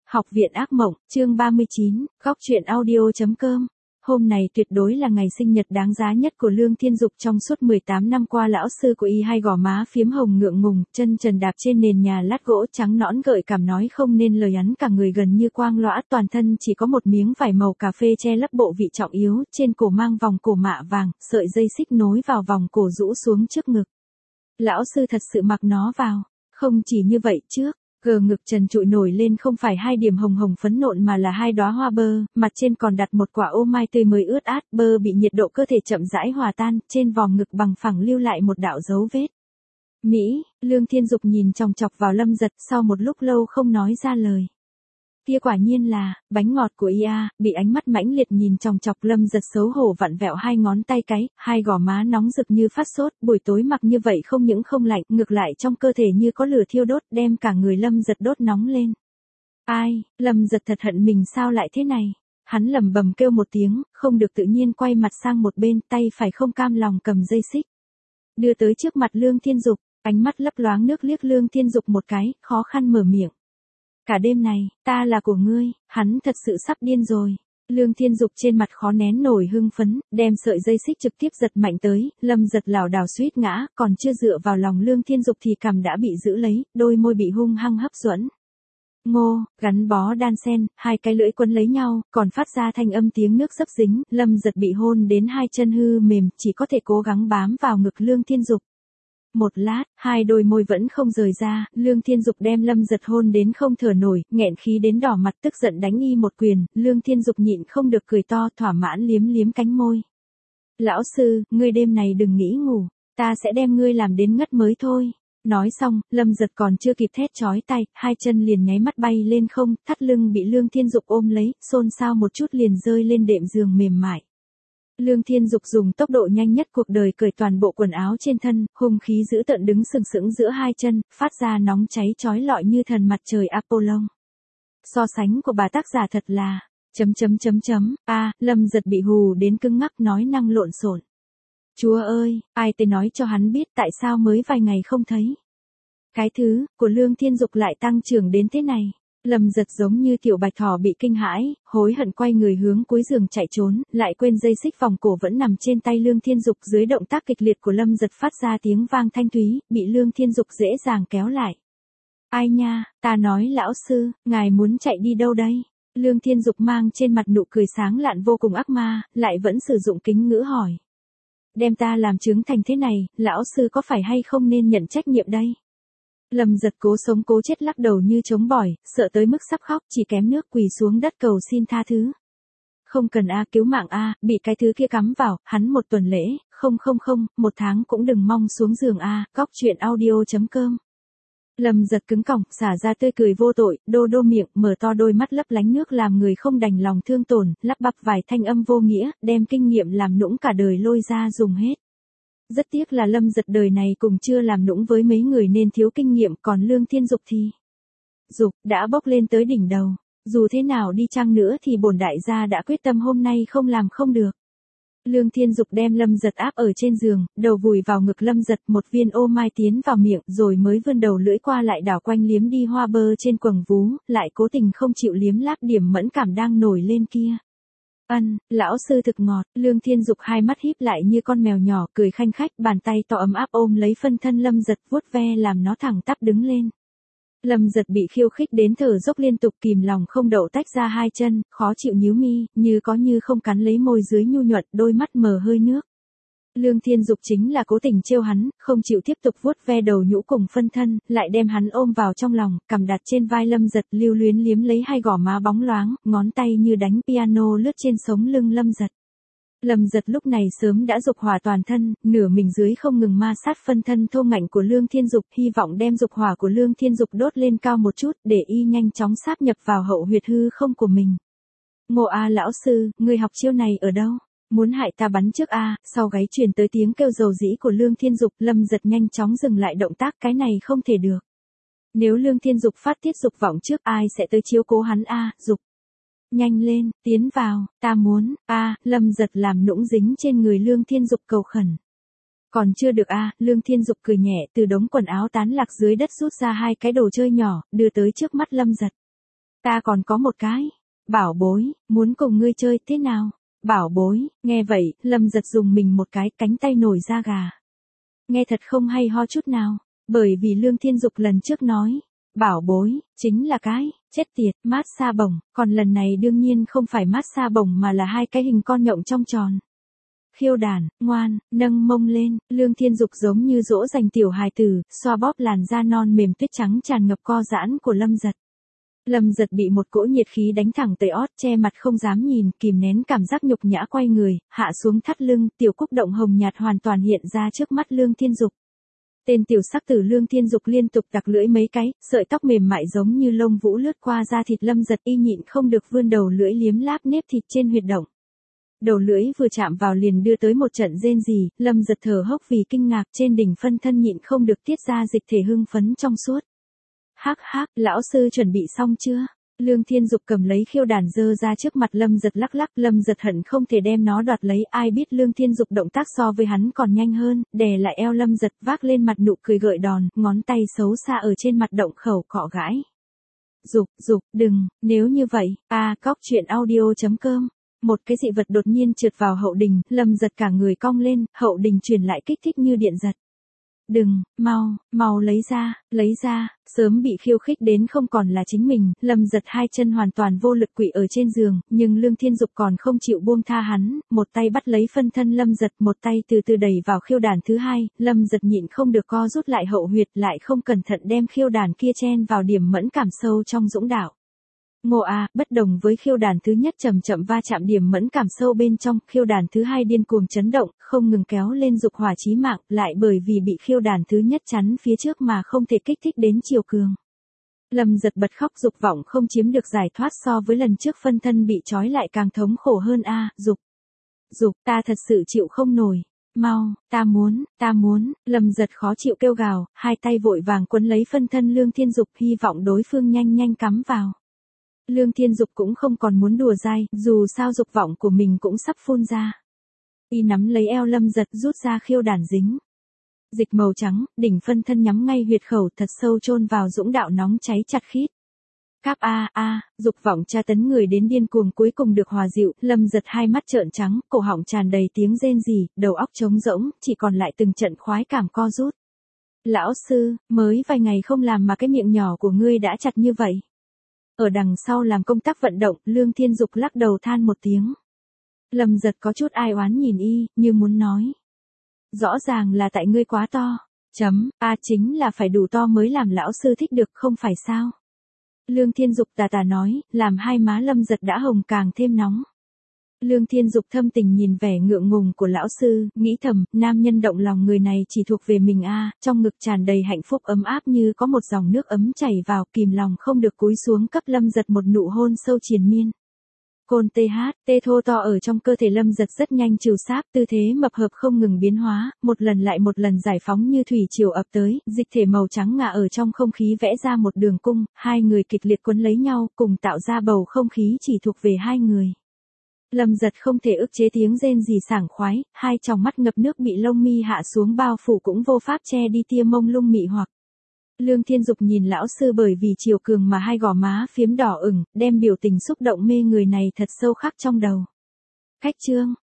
Học viện ác mộng, chương 39, góc truyện audio.com. Hôm này tuyệt đối là ngày sinh nhật đáng giá nhất của Lương Thiên Dục trong suốt 18 năm qua. Lão sư của y hai gò má phiếm hồng ngượng ngùng, chân trần đạp trên nền nhà lát gỗ trắng nõn gợi cảm nói không nên lời, hắn cả người gần như quang lõa, toàn thân chỉ có một miếng vải màu cà phê che lấp bộ vị trọng yếu, trên cổ mang vòng cổ mạ vàng, sợi dây xích nối vào vòng cổ rũ xuống trước ngực. Lão sư thật sự mặc nó vào. Không chỉ như vậy, trước gờ ngực trần trụi nổi lên không phải hai điểm hồng hồng phấn nộn mà là hai đóa hoa bơ, mặt trên còn đặt một quả ô mai tươi mới ướt át, bơ bị nhiệt độ cơ thể chậm rãi hòa tan, trên vòng ngực bằng phẳng lưu lại một đạo dấu vết. Mỹ, Lương Thiên Dục nhìn chòng chọc vào Lâm Giật, sau một lúc lâu không nói ra lời. Kia quả nhiên là bánh ngọt của ia, bị ánh mắt mãnh liệt nhìn chòng chọc. Lâm Giật xấu hổ vặn vẹo hai ngón tay cái, hai gò má nóng rực như phát sốt, buổi tối mặc như vậy không những không lạnh, ngược lại trong cơ thể như có lửa thiêu đốt, đem cả người Lâm Giật đốt nóng lên. Ai, Lâm Giật thật hận mình sao lại thế này. Hắn lẩm bẩm kêu một tiếng, không được tự nhiên quay mặt sang một bên, tay phải không cam lòng cầm dây xích, đưa tới trước mặt Lương Thiên Dục, ánh mắt lấp loáng nước liếc Lương Thiên Dục một cái, khó khăn mở miệng. Cả đêm này, ta là của ngươi. Hắn thật sự sắp điên rồi. Lương Thiên Dục trên mặt khó nén nổi hưng phấn, đem sợi dây xích trực tiếp giật mạnh tới, Lâm Giật lảo đảo suýt ngã, còn chưa dựa vào lòng Lương Thiên Dục thì cằm đã bị giữ lấy, đôi môi bị hung hăng hấp dẫn. Ngô, gắn bó đan sen, hai cái lưỡi quấn lấy nhau, còn phát ra thanh âm tiếng nước dấp dính, Lâm Giật bị hôn đến hai chân hư mềm, chỉ có thể cố gắng bám vào ngực Lương Thiên Dục. Một lát, hai đôi môi vẫn không rời ra, Lương Thiên Dục đem Lâm Giật hôn đến không thở nổi, nghẹn khí đến đỏ mặt tức giận đánh y một quyền, Lương Thiên Dục nhịn không được cười to, thỏa mãn liếm liếm cánh môi. Lão sư, ngươi đêm này đừng nghĩ ngủ, ta sẽ đem ngươi làm đến ngất mới thôi. Nói xong, Lâm Giật còn chưa kịp thét chói tai, hai chân liền nháy mắt bay lên không, thắt lưng bị Lương Thiên Dục ôm lấy, xôn xao một chút liền rơi lên đệm giường mềm mại. Lương Thiên Dục dùng tốc độ nhanh nhất cuộc đời cởi toàn bộ quần áo trên thân, hung khí dữ tợn đứng sừng sững giữa hai chân, phát ra nóng cháy chói lọi như thần mặt trời Apollon. So sánh của bà tác giả thật là Lâm Giật bị hù đến cứng ngắc nói năng lộn xộn. Chúa ơi, ai tên nói cho hắn biết tại sao mới vài ngày không thấy. Cái thứ của Lương Thiên Dục lại tăng trưởng đến thế này. Lâm Giật giống như tiểu bạch thỏ bị kinh hãi, hối hận quay người hướng cuối giường chạy trốn, lại quên dây xích vòng cổ vẫn nằm trên tay Lương Thiên Dục. Dưới động tác kịch liệt của Lâm Giật phát ra tiếng vang thanh thúy, bị Lương Thiên Dục dễ dàng kéo lại. Ai nha, ta nói lão sư, ngài muốn chạy đi đâu đây? Lương Thiên Dục mang trên mặt nụ cười sáng lạn vô cùng ác ma, lại vẫn sử dụng kính ngữ hỏi. Đem ta làm chứng thành thế này, lão sư có phải hay không nên nhận trách nhiệm đây? Lâm Giật cố sống cố chết lắc đầu như trống bỏi, sợ tới mức sắp khóc, chỉ kém nước quỳ xuống đất cầu xin tha thứ. Không cần cứu mạng bị cái thứ kia cắm vào, hắn một tuần lễ, một tháng cũng đừng mong xuống giường góc truyện audio.com. Lâm Giật cứng cỏng, xả ra tươi cười vô tội, đô đô miệng, mở to đôi mắt lấp lánh nước làm người không đành lòng thương tổn, lắp bắp vài thanh âm vô nghĩa, đem kinh nghiệm làm nũng cả đời lôi ra dùng hết. Rất tiếc là Lâm Giật đời này cùng chưa làm nũng với mấy người nên thiếu kinh nghiệm, còn Lương Thiên Dục thì Dục đã bốc lên tới đỉnh đầu. Dù thế nào đi chăng nữa thì bổn đại gia đã quyết tâm hôm nay không làm không được. Lương Thiên Dục đem Lâm Giật áp ở trên giường, đầu vùi vào ngực Lâm Giật, một viên ô mai tiến vào miệng, rồi mới vươn đầu lưỡi qua lại đảo quanh liếm đi hoa bơ trên quầng vú, lại cố tình không chịu liếm láp điểm mẫn cảm đang nổi lên kia. Lão sư thực ngọt. Lương Thiên Dục hai mắt híp lại như con mèo nhỏ, cười khanh khách, bàn tay to ấm áp ôm lấy phân thân Lâm Giật, vuốt ve làm nó thẳng tắp đứng lên. Lâm Giật bị khiêu khích đến thở dốc liên tục, kìm lòng không đậu tách ra hai chân, khó chịu nhíu mi, như có như không cắn lấy môi dưới nhu nhuận, đôi mắt mờ hơi nước. Lương Thiên Dục chính là cố tình trêu hắn, không chịu tiếp tục vuốt ve đầu nhũ cùng phân thân, lại đem hắn ôm vào trong lòng, cầm đặt trên vai Lâm Giật, lưu luyến liếm lấy hai gò má bóng loáng, ngón tay như đánh piano lướt trên sống lưng Lâm Giật. Lâm Giật lúc này sớm đã dục hỏa toàn thân, nửa mình dưới không ngừng ma sát phân thân thô ngạnh của Lương Thiên Dục, hy vọng đem dục hỏa của Lương Thiên Dục đốt lên cao một chút, để y nhanh chóng sáp nhập vào hậu huyệt hư không của mình. Ngô lão sư, người học chiêu này ở đâu? Muốn hại ta bắn trước sau gáy truyền tới tiếng kêu dầu dĩ của Lương Thiên Dục, Lâm Giật nhanh chóng dừng lại động tác, cái này không thể được. Nếu Lương Thiên Dục phát tiết dục vọng trước, ai sẽ tới chiếu cố hắn Dục. Nhanh lên, tiến vào, ta muốn, Lâm Giật làm nũng dính trên người Lương Thiên Dục cầu khẩn. Còn chưa được Lương Thiên Dục cười nhẹ, từ đống quần áo tán lạc dưới đất rút ra hai cái đồ chơi nhỏ, đưa tới trước mắt Lâm Giật. Ta còn có một cái. Bảo bối, muốn cùng ngươi chơi thế nào? Bảo bối, nghe vậy, Lâm Giật dùng mình một cái, cánh tay nổi da gà. Nghe thật không hay ho chút nào, bởi vì Lương Thiên Dục lần trước nói, bảo bối, chính là cái, chết tiệt, mát xa bổng, còn lần này đương nhiên không phải mát xa bổng mà là hai cái hình con nhộng trong tròn. Khiêu đàn, ngoan, nâng mông lên, Lương Thiên Dục giống như dỗ dành tiểu hài tử, xoa bóp làn da non mềm tuyết trắng tràn ngập co giãn của Lâm Giật. Lâm Giật bị một cỗ nhiệt khí đánh thẳng tới ót, che mặt không dám nhìn, kìm nén cảm giác nhục nhã quay người, hạ xuống thắt lưng, tiểu cúc động hồng nhạt hoàn toàn hiện ra trước mắt Lương Thiên Dục. Tên tiểu sắc tử Lương Thiên Dục liên tục tặc lưỡi mấy cái, sợi tóc mềm mại giống như lông vũ lướt qua da thịt Lâm Giật, y nhịn không được vươn đầu lưỡi liếm láp nếp thịt trên huyệt động. Đầu lưỡi vừa chạm vào liền đưa tới một trận rên rỉ, Lâm Giật thở hốc vì kinh ngạc, trên đỉnh phân thân nhịn không được tiết ra dịch thể hưng phấn trong suốt. Hắc hắc, lão sư chuẩn bị xong chưa? Lương Thiên Dục cầm lấy khiêu đàn giơ ra trước mặt Lâm Giật lắc lắc, Lâm Giật hận không thể đem nó đoạt lấy, ai biết Lương Thiên Dục động tác so với hắn còn nhanh hơn, đè lại eo Lâm Giật, vác lên mặt nụ cười gợi đòn, ngón tay xấu xa ở trên mặt động khẩu cọ gãi. Dục, đừng, nếu như vậy, cóc truyện audio.com. Một cái dị vật đột nhiên trượt vào hậu đình, Lâm Giật cả người cong lên, hậu đình truyền lại kích thích như điện giật. Đừng, mau lấy ra, sớm bị khiêu khích đến không còn là chính mình, Lâm Giật hai chân hoàn toàn vô lực quỵ ở trên giường, nhưng Lương Thiên Dục còn không chịu buông tha hắn, một tay bắt lấy phân thân Lâm Giật, một tay từ từ đẩy vào khiêu đàn thứ hai, Lâm Giật nhịn không được co rút lại hậu huyệt, lại không cẩn thận đem khiêu đàn kia chen vào điểm mẫn cảm sâu trong dũng đạo. Ngộ bất đồng với khiêu đàn thứ nhất chậm chậm va chạm điểm mẫn cảm sâu bên trong, khiêu đàn thứ hai điên cuồng chấn động, không ngừng kéo lên dục hỏa chí mạng, lại bởi vì bị khiêu đàn thứ nhất chắn phía trước mà không thể kích thích đến chiều cường. Lâm Giật bật khóc, dục vọng không chiếm được giải thoát, so với lần trước phân thân bị trói lại càng thống khổ hơn Dục, ta thật sự chịu không nổi. Mau, ta muốn, Lâm Giật khó chịu kêu gào, hai tay vội vàng quấn lấy phân thân Lương Thiên Dục, hy vọng đối phương nhanh cắm vào. Lương Thiên Dục cũng không còn muốn đùa dai, dù sao dục vọng của mình cũng sắp phun ra. Y nắm lấy eo Lâm Giật, rút ra khiêu đàn dính. Dịch màu trắng, đỉnh phân thân nhắm ngay huyệt khẩu thật sâu chôn vào dũng đạo nóng cháy chặt khít. Cáp dục vọng tra tấn người đến điên cuồng cuối cùng được hòa dịu, Lâm Giật hai mắt trợn trắng, cổ họng tràn đầy tiếng rên rỉ, đầu óc trống rỗng, chỉ còn lại từng trận khoái cảm co rút. Lão sư, mới vài ngày không làm mà cái miệng nhỏ của ngươi đã chặt như vậy. Ở đằng sau làm công tác vận động, Lương Thiên Dục lắc đầu than một tiếng. Lâm Giật có chút ai oán nhìn y, như muốn nói. Rõ ràng là tại ngươi quá to. Chính là phải đủ to mới làm lão sư thích được, không phải sao? Lương Thiên Dục tà nói, làm hai má Lâm Giật đã hồng càng thêm nóng. Lương Thiên Dục thâm tình nhìn vẻ ngượng ngùng của lão sư, nghĩ thầm, nam nhân động lòng người này chỉ thuộc về mình trong ngực tràn đầy hạnh phúc ấm áp như có một dòng nước ấm chảy vào, kìm lòng không được cúi xuống cấp Lâm Giật một nụ hôn sâu triền miên. Côn tê thô to ở trong cơ thể Lâm Giật rất nhanh trừ sáp, tư thế mập hợp không ngừng biến hóa, một lần lại một lần giải phóng như thủy triều ập tới, dịch thể màu trắng ngà ở trong không khí vẽ ra một đường cung, hai người kịch liệt quấn lấy nhau, cùng tạo ra bầu không khí chỉ thuộc về hai người. Lâm Giật không thể ức chế tiếng rên rỉ sảng khoái, hai tròng mắt ngập nước bị lông mi hạ xuống bao phủ cũng vô pháp che đi tia mông lung mị hoặc. Lương Thiên Dục nhìn lão sư bởi vì chiều cường mà hai gò má phiếm đỏ ửng, đem biểu tình xúc động mê người này thật sâu khắc trong đầu. Cách chương